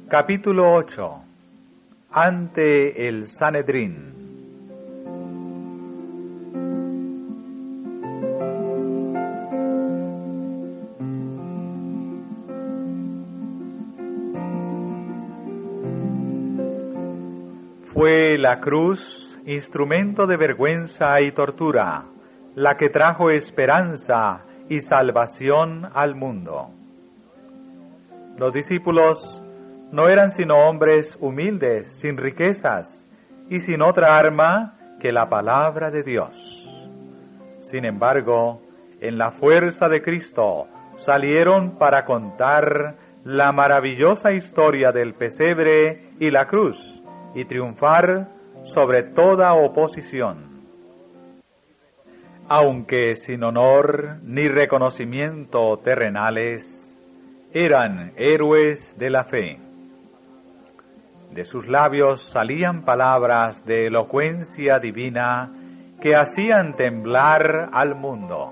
Capítulo 8. Ante el Sanedrín. Fue la cruz instrumento de vergüenza y tortura, la que trajo esperanza y salvación al mundo. Los discípulos no eran sino hombres humildes, sin riquezas y sin otra arma que la palabra de Dios. Sin embargo, en la fuerza de Cristo salieron para contar la maravillosa historia del pesebre y la cruz y triunfar sobre toda oposición. Aunque sin honor ni reconocimiento terrenales, eran héroes de la fe. De sus labios salían palabras de elocuencia divina que hacían temblar al mundo.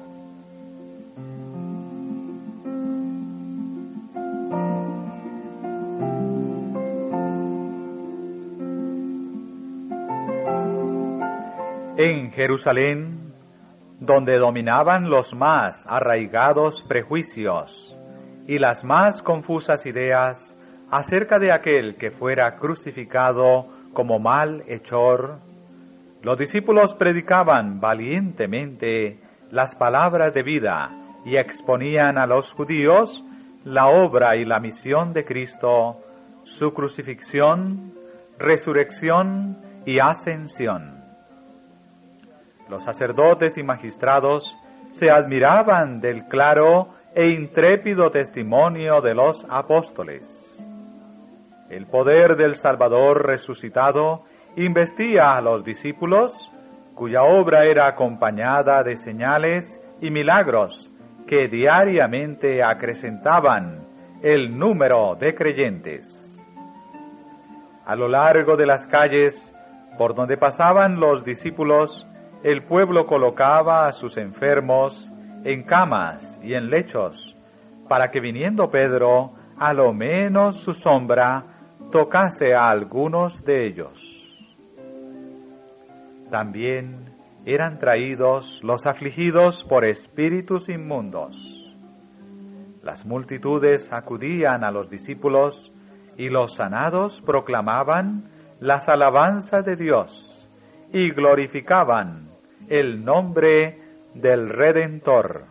En Jerusalén, donde dominaban los más arraigados prejuicios y las más confusas ideas acerca de aquel que fuera crucificado como malhechor, los discípulos predicaban valientemente las palabras de vida y exponían a los judíos la obra y la misión de Cristo, su crucifixión, resurrección y ascensión. Los sacerdotes y magistrados se admiraban del claro e intrépido testimonio de los apóstoles. El poder del Salvador resucitado investía a los discípulos, cuya obra era acompañada de señales y milagros que diariamente acrecentaban el número de creyentes. A lo largo de las calles por donde pasaban los discípulos, el pueblo colocaba a sus enfermos en camas y en lechos, para que viniendo Pedro, a lo menos su sombra tocase a algunos de ellos. También eran traídos los afligidos por espíritus inmundos. Las multitudes acudían a los discípulos y los sanados proclamaban las alabanzas de Dios y glorificaban el nombre del Redentor.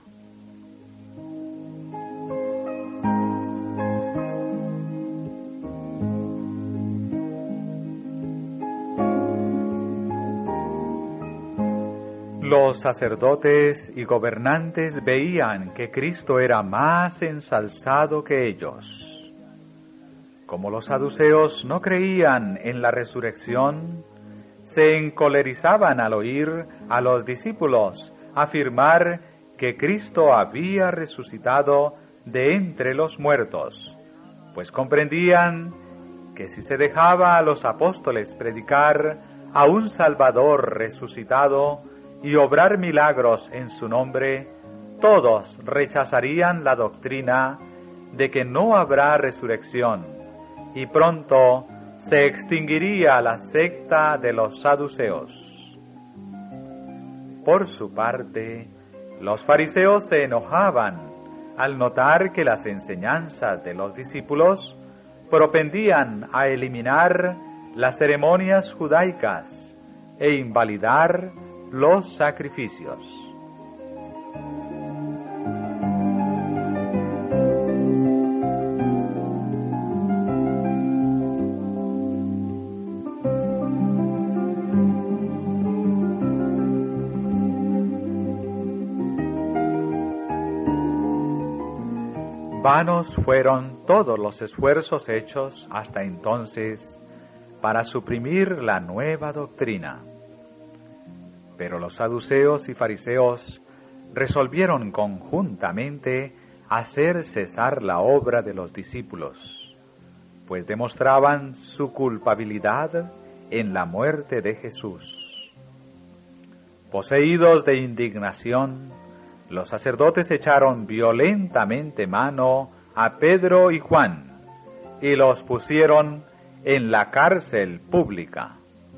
Los sacerdotes y gobernantes veían que Cristo era más ensalzado que ellos. Como los saduceos no creían en la resurrección, se encolerizaban al oír a los discípulos afirmar que Cristo había resucitado de entre los muertos, pues comprendían que si se dejaba a los apóstoles predicar a un Salvador resucitado y obrar milagros en su nombre, todos rechazarían la doctrina de que no habrá resurrección y pronto se extinguiría la secta de los saduceos. Por su parte, los fariseos se enojaban al notar que las enseñanzas de los discípulos propendían a eliminar las ceremonias judaicas e invalidar los sacrificios. Vanos fueron todos los esfuerzos hechos hasta entonces para suprimir la nueva doctrina. Pero los saduceos y fariseos resolvieron conjuntamente hacer cesar la obra de los discípulos, pues demostraban su culpabilidad en la muerte de Jesús. Poseídos de indignación, los sacerdotes echaron violentamente mano a Pedro y Juan, y los pusieron en la cárcel pública.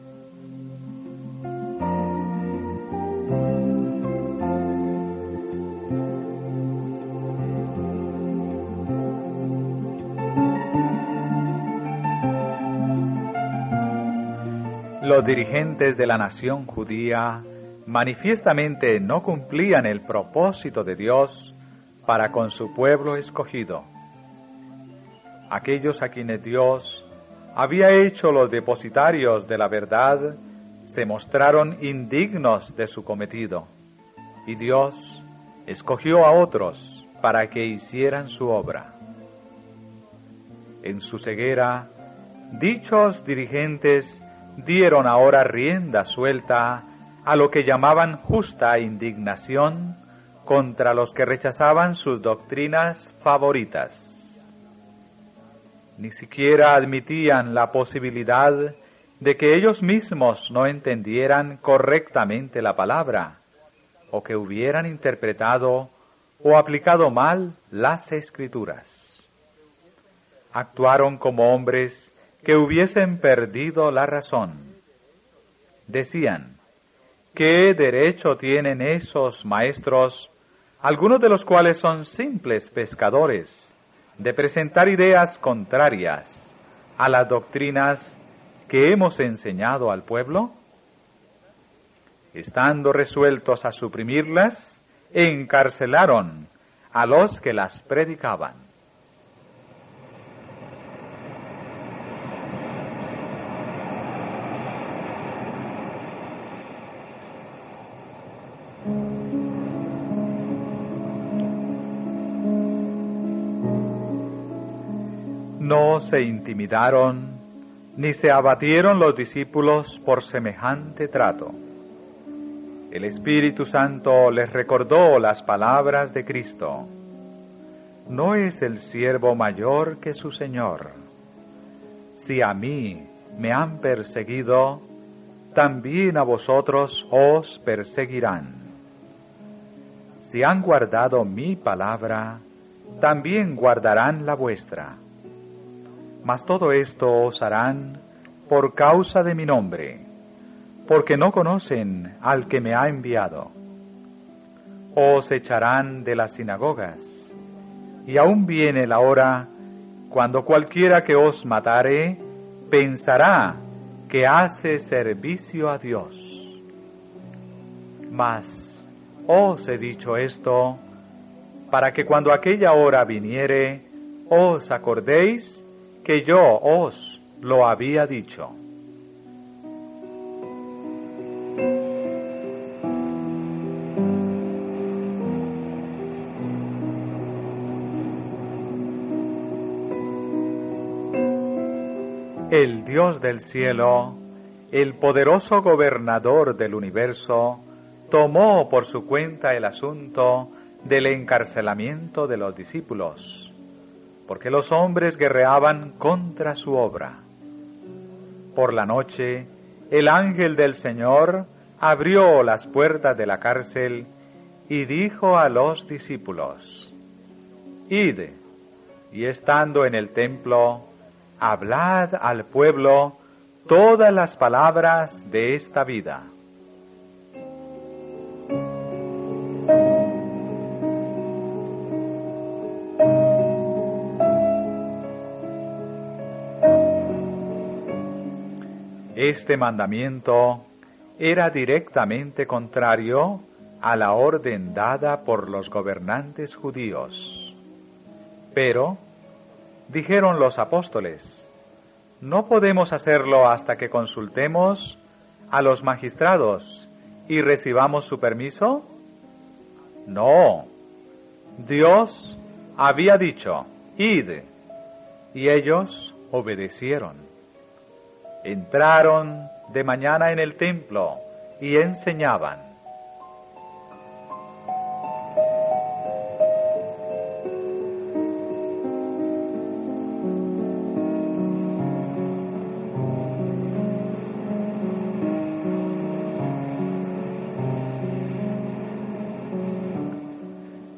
Los dirigentes de la nación judía manifiestamente no cumplían el propósito de Dios para con su pueblo escogido. Aquellos a quienes Dios había hecho los depositarios de la verdad se mostraron indignos de su cometido, y Dios escogió a otros para que hicieran su obra. En su ceguera, dichos dirigentes dieron ahora rienda suelta a lo que llamaban justa indignación contra los que rechazaban sus doctrinas favoritas. Ni siquiera admitían la posibilidad de que ellos mismos no entendieran correctamente la palabra, o que hubieran interpretado o aplicado mal las Escrituras. Actuaron como hombres que hubiesen perdido la razón. Decían, ¿qué derecho tienen esos maestros, algunos de los cuales son simples pescadores, de presentar ideas contrarias a las doctrinas que hemos enseñado al pueblo? Estando resueltos a suprimirlas, encarcelaron a los que las predicaban. No se intimidaron ni se abatieron los discípulos por semejante trato. El Espíritu Santo les recordó las palabras de Cristo: ¿no es el siervo mayor que su Señor? Si a mí me han perseguido, también a vosotros os perseguirán. Si han guardado mi palabra, también guardarán la vuestra. Mas todo esto os harán por causa de mi nombre, porque no conocen al que me ha enviado. Os echarán de las sinagogas, y aún viene la hora cuando cualquiera que os matare pensará que hace servicio a Dios. Mas os he dicho esto para que cuando aquella hora viniere os acordéis que yo os lo había dicho. El Dios del cielo, el poderoso gobernador del universo, tomó por su cuenta el asunto del encarcelamiento de los discípulos, porque los hombres guerreaban contra su obra. Por la noche, el ángel del Señor abrió las puertas de la cárcel y dijo a los discípulos: Id, y estando en el templo, hablad al pueblo todas las palabras de esta vida. Este mandamiento era directamente contrario a la orden dada por los gobernantes judíos. Pero, dijeron los apóstoles, ¿no podemos hacerlo hasta que consultemos a los magistrados y recibamos su permiso? No, Dios había dicho, id, y ellos obedecieron. Entraron de mañana en el templo y enseñaban.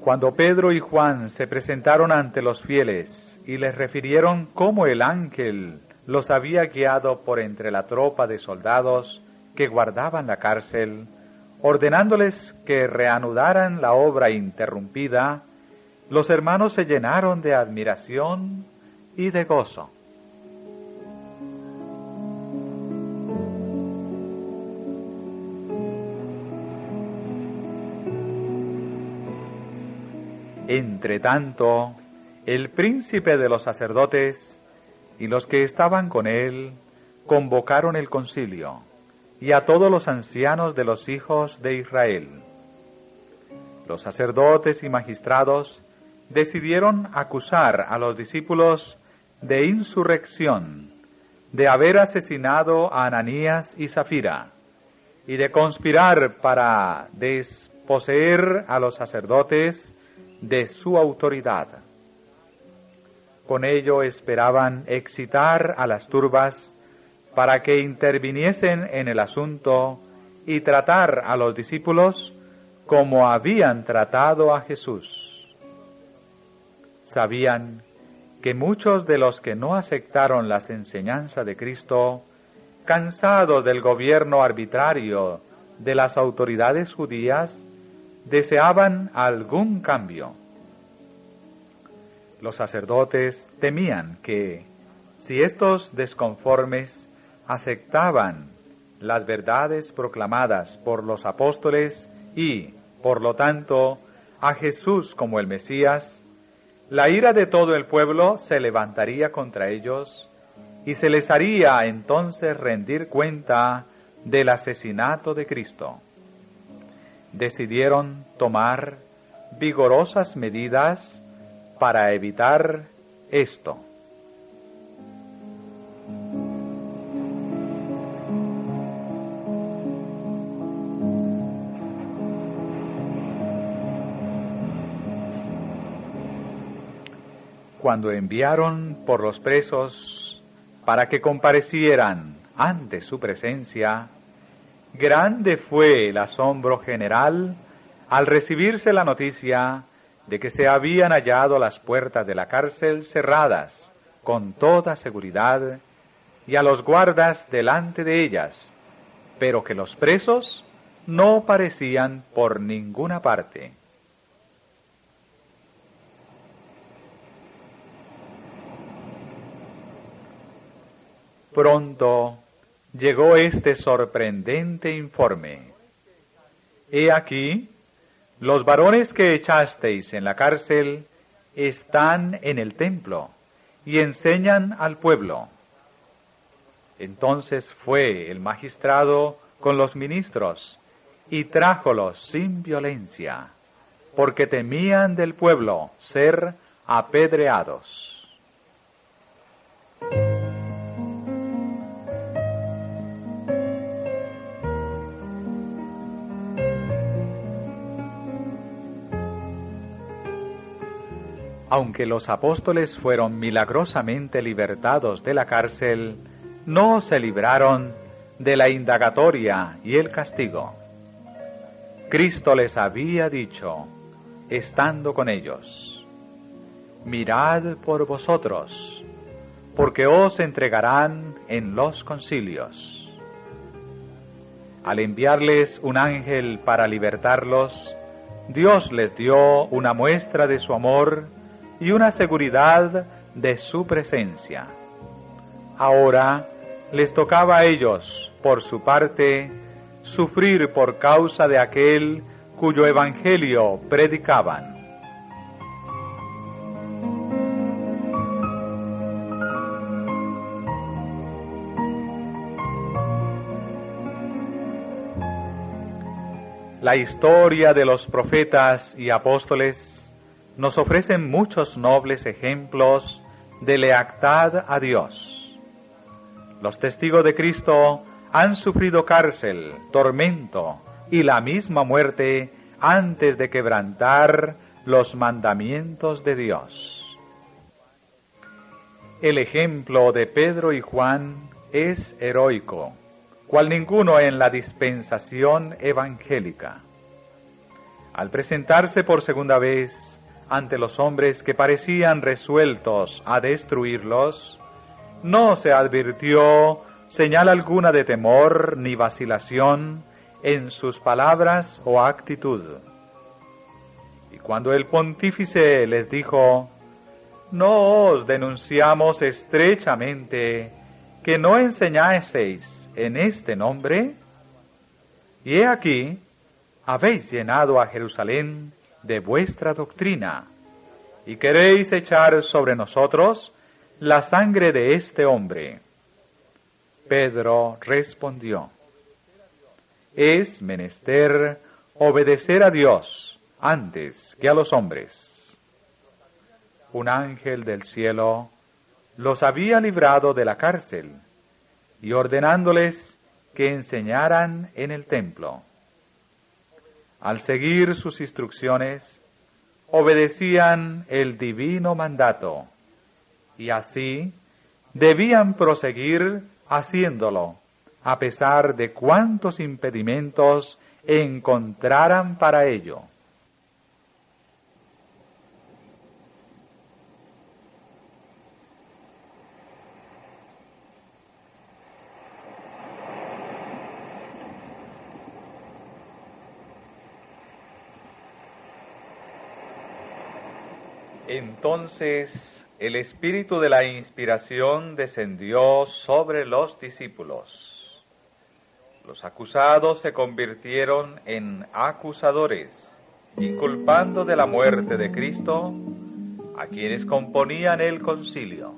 Cuando Pedro y Juan se presentaron ante los fieles y les refirieron cómo el ángel los había guiado por entre la tropa de soldados que guardaban la cárcel, ordenándoles que reanudaran la obra interrumpida, los hermanos se llenaron de admiración y de gozo. Entretanto, el príncipe de los sacerdotes y los que estaban con él convocaron el concilio y a todos los ancianos de los hijos de Israel. Los sacerdotes y magistrados decidieron acusar a los discípulos de insurrección, de haber asesinado a Ananías y Zafira, y de conspirar para desposeer a los sacerdotes de su autoridad. Con ello esperaban excitar a las turbas para que interviniesen en el asunto y tratar a los discípulos como habían tratado a Jesús. Sabían que muchos de los que no aceptaron las enseñanzas de Cristo, cansados del gobierno arbitrario de las autoridades judías, deseaban algún cambio. Los sacerdotes temían que, si estos desconformes aceptaban las verdades proclamadas por los apóstoles y, por lo tanto, a Jesús como el Mesías, la ira de todo el pueblo se levantaría contra ellos y se les haría entonces rendir cuenta del asesinato de Cristo. Decidieron tomar vigorosas medidas para evitar esto. Cuando enviaron por los presos para que comparecieran ante su presencia, grande fue el asombro general al recibirse la noticia de que se habían hallado las puertas de la cárcel cerradas con toda seguridad y a los guardas delante de ellas, pero que los presos no parecían por ninguna parte. Pronto llegó este sorprendente informe. He aquí, los varones que echasteis en la cárcel están en el templo y enseñan al pueblo. Entonces fue el magistrado con los ministros y trájolos sin violencia, porque temían del pueblo ser apedreados. Aunque los apóstoles fueron milagrosamente libertados de la cárcel, no se libraron de la indagatoria y el castigo. Cristo les había dicho, estando con ellos, mirad por vosotros, porque os entregarán en los concilios. Al enviarles un ángel para libertarlos, Dios les dio una muestra de su amor y una seguridad de su presencia. Ahora les tocaba a ellos, por su parte, sufrir por causa de aquel cuyo evangelio predicaban. La historia de los profetas y apóstoles nos ofrecen muchos nobles ejemplos de lealtad a Dios. Los testigos de Cristo han sufrido cárcel, tormento y la misma muerte antes de quebrantar los mandamientos de Dios. El ejemplo de Pedro y Juan es heroico, cual ninguno en la dispensación evangélica. Al presentarse por segunda vez ante los hombres que parecían resueltos a destruirlos, no se advirtió señal alguna de temor ni vacilación en sus palabras o actitud. Y cuando el pontífice les dijo: «¿No os denunciamos estrechamente que no enseñaseis en este nombre? Y he aquí, habéis llenado a Jerusalén de vuestra doctrina, y queréis echar sobre nosotros la sangre de este hombre». Pedro respondió: «Es menester obedecer a Dios antes que a los hombres». Un ángel del cielo los había librado de la cárcel y ordenándoles que enseñaran en el templo. Al seguir sus instrucciones, obedecían el divino mandato y así debían proseguir haciéndolo, a pesar de cuantos impedimentos encontraran para ello. Entonces el espíritu de la inspiración descendió sobre los discípulos. Los acusados se convirtieron en acusadores, inculpando de la muerte de Cristo a quienes componían el concilio.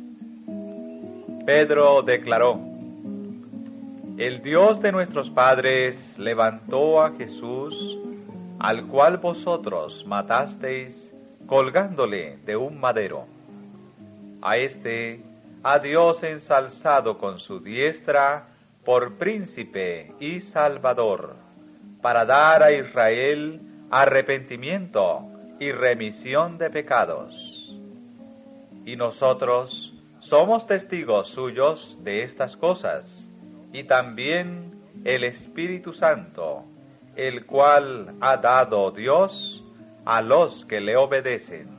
Pedro declaró: «El Dios de nuestros padres levantó a Jesús, al cual vosotros matasteis colgándole de un madero. A este ha Dios ensalzado con su diestra por príncipe y salvador, para dar a Israel arrepentimiento y remisión de pecados. Y nosotros somos testigos suyos de estas cosas, y también el Espíritu Santo, el cual ha dado Dios a los que le obedecen».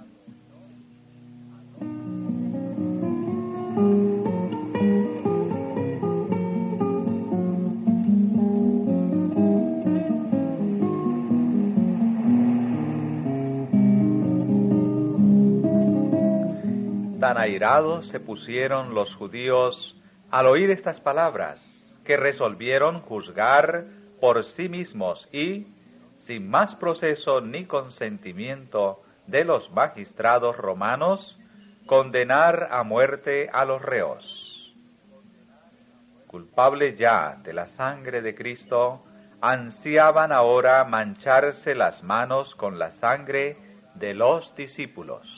Tan airados se pusieron los judíos al oír estas palabras, que resolvieron juzgar por sí mismos y, sin más proceso ni consentimiento de los magistrados romanos, condenar a muerte a los reos. Culpables ya de la sangre de Cristo, ansiaban ahora mancharse las manos con la sangre de los discípulos.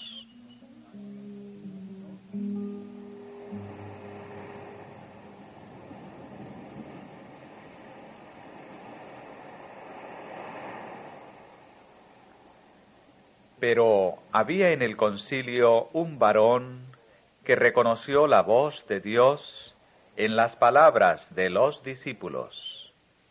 Pero había en el concilio un varón que reconoció la voz de Dios en las palabras de los discípulos.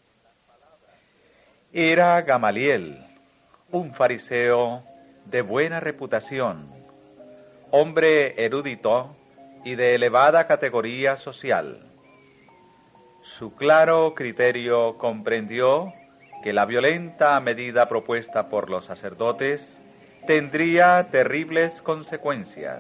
Era Gamaliel, un fariseo de buena reputación, hombre erudito y de elevada categoría social. Su claro criterio comprendió que la violenta medida propuesta por los sacerdotes tendría terribles consecuencias.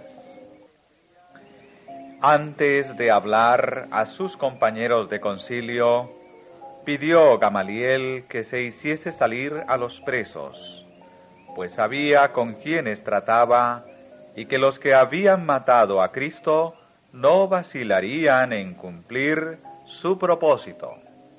Antes de hablar a sus compañeros de concilio, pidió Gamaliel que se hiciese salir a los presos, pues sabía con quienes trataba y que los que habían matado a Cristo no vacilarían en cumplir su propósito.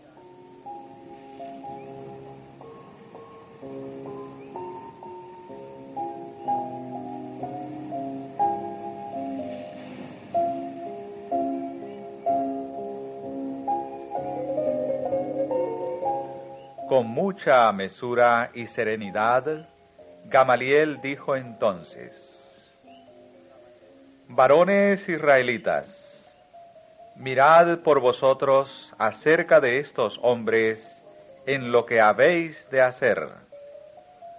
Con mucha mesura y serenidad, Gamaliel dijo entonces: «Varones israelitas, mirad por vosotros acerca de estos hombres en lo que habéis de hacer.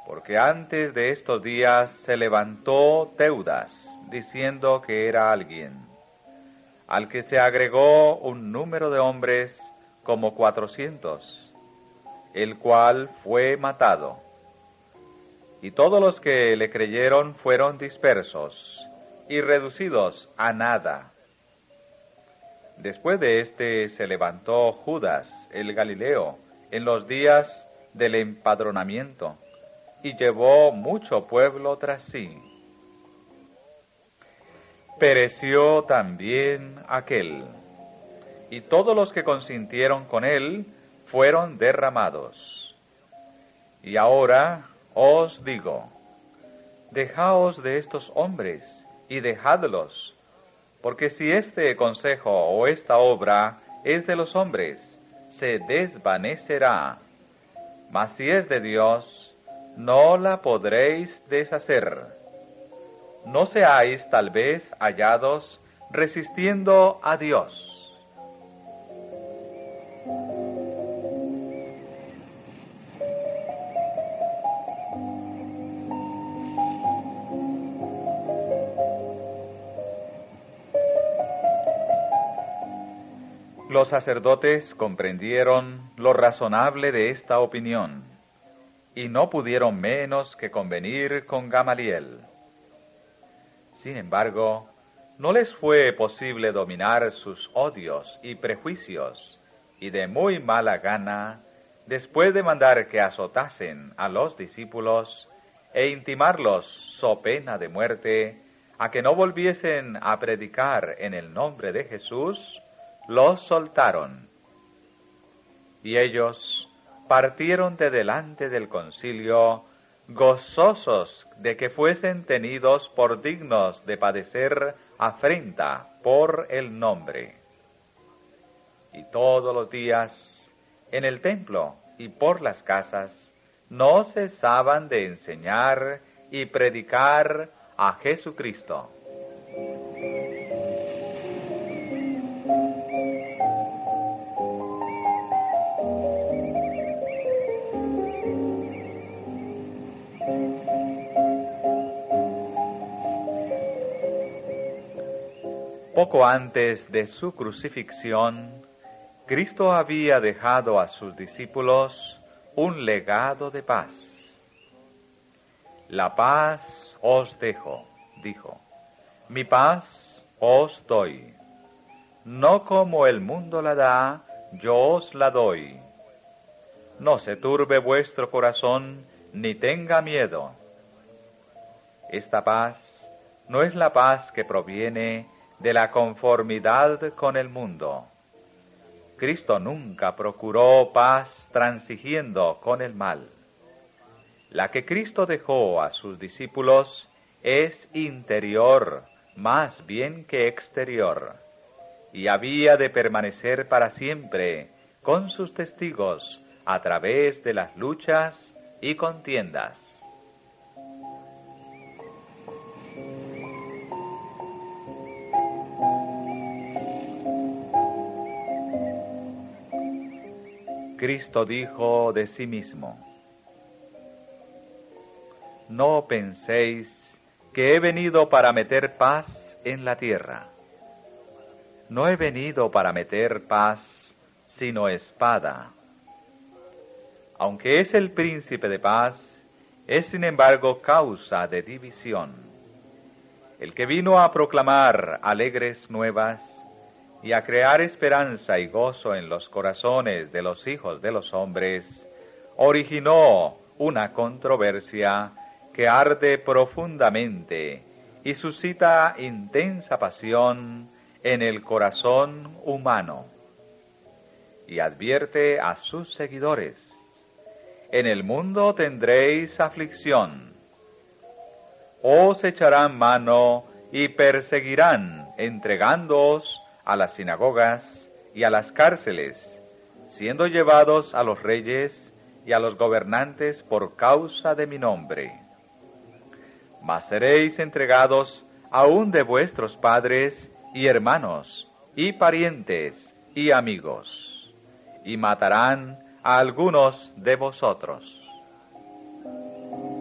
porque antes de estos días se levantó Teudas, diciendo que era alguien, al que se agregó un número de hombres como 400, el cual fue matado. Y todos los que le creyeron fueron dispersos y reducidos a nada. Después de éste se levantó Judas el Galileo en los días del empadronamiento, y llevó mucho pueblo tras sí. Pereció también aquel, y todos los que consintieron con él fueron derramados. Y ahora os digo, dejaos de estos hombres y dejadlos, porque si este consejo o esta obra es de los hombres, se desvanecerá, mas si es de Dios, no la podréis deshacer. No seáis tal vez hallados resistiendo a Dios. Los sacerdotes comprendieron lo razonable de esta opinión, y no pudieron menos que convenir con Gamaliel. Sin embargo, no les fue posible dominar sus odios y prejuicios, y de muy mala gana, después de mandar que azotasen a los discípulos e intimarlos so pena de muerte, a que no volviesen a predicar en el nombre de Jesús, los soltaron. Y ellos partieron de delante del concilio, gozosos de que fuesen tenidos por dignos de padecer afrenta por el nombre. Y todos los días, en el templo y por las casas, no cesaban de enseñar y predicar a Jesucristo. Poco antes de su crucifixión, Cristo había dejado a sus discípulos un legado de paz. La paz os dejo, dijo, mi paz os doy. No como el mundo la da, yo os la doy. No se turbe vuestro corazón, ni tenga miedo. Esta paz no es la paz que proviene de la conformidad con el mundo. Cristo nunca procuró paz transigiendo con el mal. La que Cristo dejó a sus discípulos es interior más bien que exterior, y había de permanecer para siempre con sus testigos a través de las luchas y contiendas. Cristo dijo de sí mismo, no penséis que he venido para meter paz en la tierra. No he venido para meter paz, sino espada. Aunque es el príncipe de paz, es sin embargo causa de división. El que vino a proclamar alegres nuevas y a crear esperanza y gozo en los corazones de los hijos de los hombres, originó una controversia que arde profundamente y suscita intensa pasión en el corazón humano. Y advierte a sus seguidores, en el mundo tendréis aflicción. Os echarán mano y perseguirán, entregándoos a las sinagogas y a las cárceles, siendo llevados a los reyes y a los gobernantes por causa de mi nombre. Mas seréis entregados aún de vuestros padres y hermanos, y parientes y amigos, y matarán a algunos de vosotros.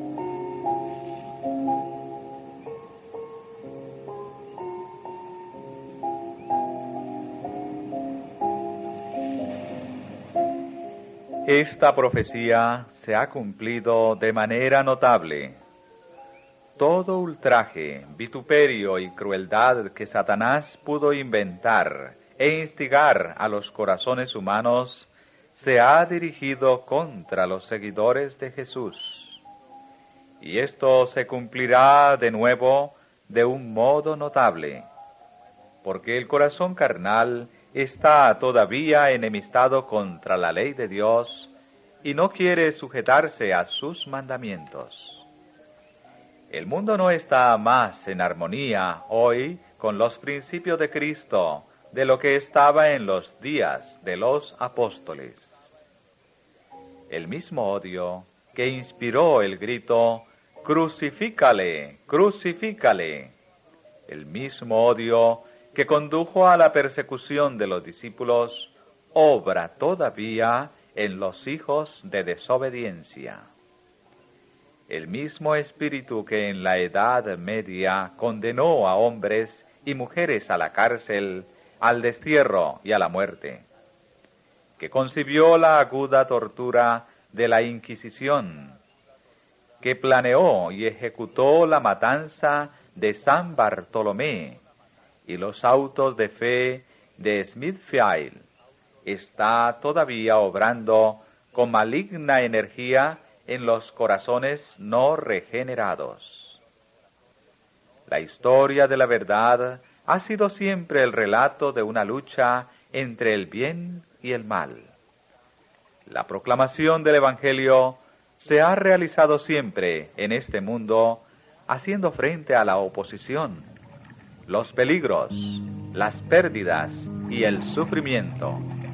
Esta profecía se ha cumplido de manera notable. Todo ultraje, vituperio y crueldad que Satanás pudo inventar e instigar a los corazones humanos se ha dirigido contra los seguidores de Jesús. Y esto se cumplirá de nuevo de un modo notable, porque el corazón carnal está todavía enemistado contra la ley de Dios y no quiere sujetarse a sus mandamientos. El mundo no está más en armonía hoy con los principios de Cristo de lo que estaba en los días de los apóstoles. El mismo odio que inspiró el grito «Crucifícale, crucifícale», el mismo odio que condujo a la persecución de los discípulos, obra todavía en los hijos de desobediencia. El mismo espíritu que en la Edad Media condenó a hombres y mujeres a la cárcel, al destierro y a la muerte, que concibió la aguda tortura de la Inquisición, que planeó y ejecutó la matanza de San Bartolomé y los autos de fe de Smithfield, está todavía obrando con maligna energía en los corazones no regenerados. La historia de la verdad ha sido siempre el relato de una lucha entre el bien y el mal. La proclamación del Evangelio se ha realizado siempre en este mundo haciendo frente a la oposición, los peligros, las pérdidas y el sufrimiento.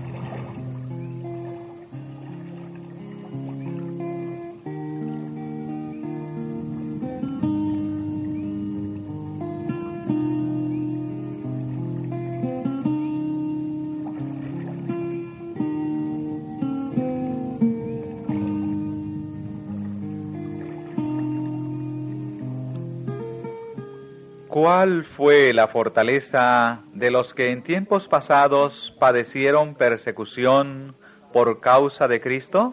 ¿Cuál fue la fortaleza de los que en tiempos pasados padecieron persecución por causa de Cristo?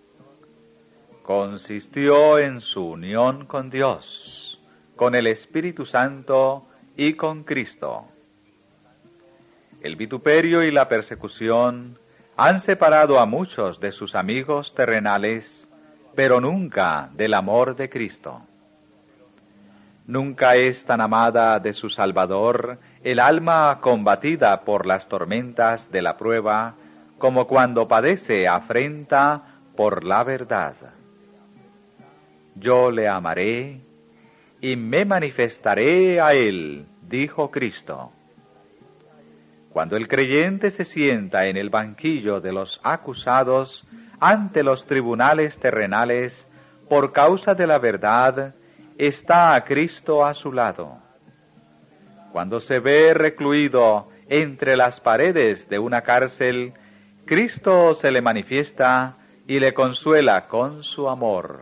Consistió en su unión con Dios, con el Espíritu Santo y con Cristo. El vituperio y la persecución han separado a muchos de sus amigos terrenales, pero nunca del amor de Cristo. Nunca es tan amada de su Salvador el alma combatida por las tormentas de la prueba como cuando padece afrenta por la verdad. Yo le amaré y me manifestaré a él, dijo Cristo. Cuando el creyente se sienta en el banquillo de los acusados ante los tribunales terrenales por causa de la verdad, está a Cristo a su lado. Cuando se ve recluido entre las paredes de una cárcel, Cristo se le manifiesta y le consuela con su amor.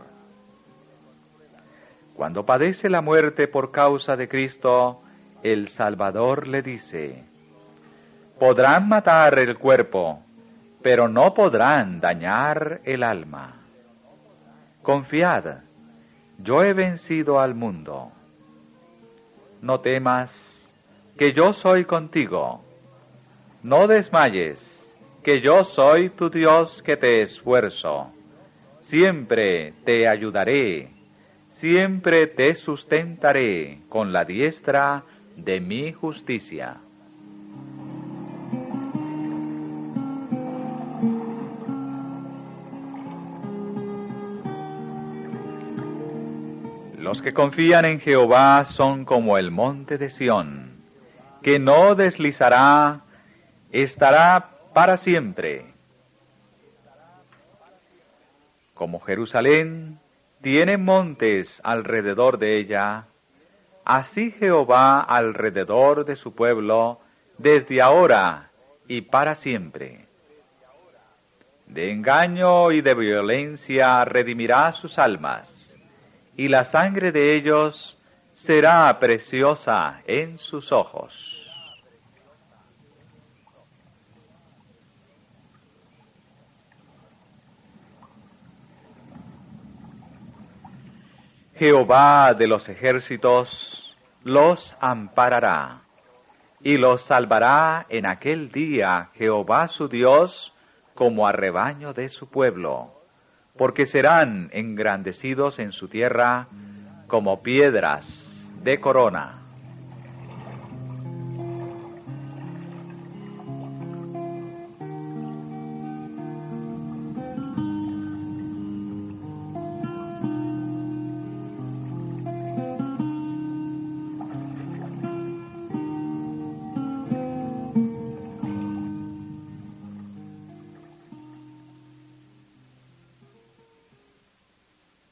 Cuando padece la muerte por causa de Cristo, el Salvador le dice: podrán matar el cuerpo, pero no podrán dañar el alma. Confiad, yo he vencido al mundo. No temas, que yo soy contigo. No desmayes, que yo soy tu Dios que te esfuerzo. Siempre te ayudaré, siempre te sustentaré con la diestra de mi justicia. Los que confían en Jehová son como el monte de Sión, que no deslizará, estará para siempre. Como Jerusalén tiene montes alrededor de ella, así Jehová alrededor de su pueblo, desde ahora y para siempre. De engaño y de violencia redimirá sus almas, y la sangre de ellos será preciosa en sus ojos. Jehová de los ejércitos los amparará, y los salvará en aquel día Jehová su Dios como a rebaño de su pueblo, porque serán engrandecidos en su tierra como piedras de corona.